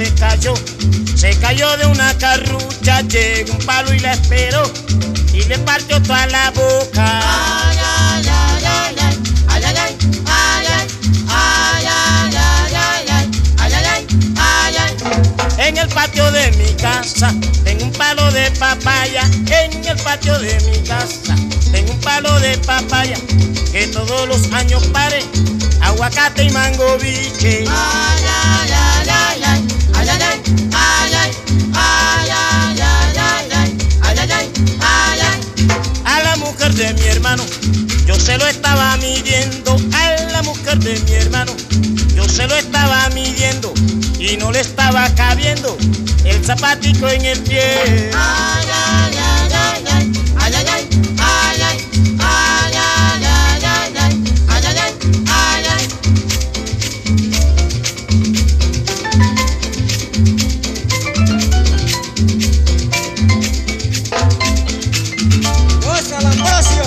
se cayó de una carrucha, llegó un palo y la esperó y le partió toda la boca. Ay, ay, ay, ay, ay, ay, ay, ay, ay, ay, ay, ay, ay, ay, ay. En el patio de mi casa tengo un palo de papaya, en el patio de mi casa tengo un palo de papaya que todos los años pare aguacate y mango biche. Ay, ay, ay, ay, ay, ay, ay, ay, ay, ay, ay, ay, ay, ay, ay, ay, ay. A la mujer de mi hermano yo se lo estaba midiendo, a la mujer de mi hermano yo se lo estaba midiendo y no le estaba cabiendo el zapatico en el pie. Ay, ay, ay, ay, ay, ay, ay, ay, ay, ay, ay, ay, ay, ay, ay, ay, ay. ¡Goza la Ambrosio!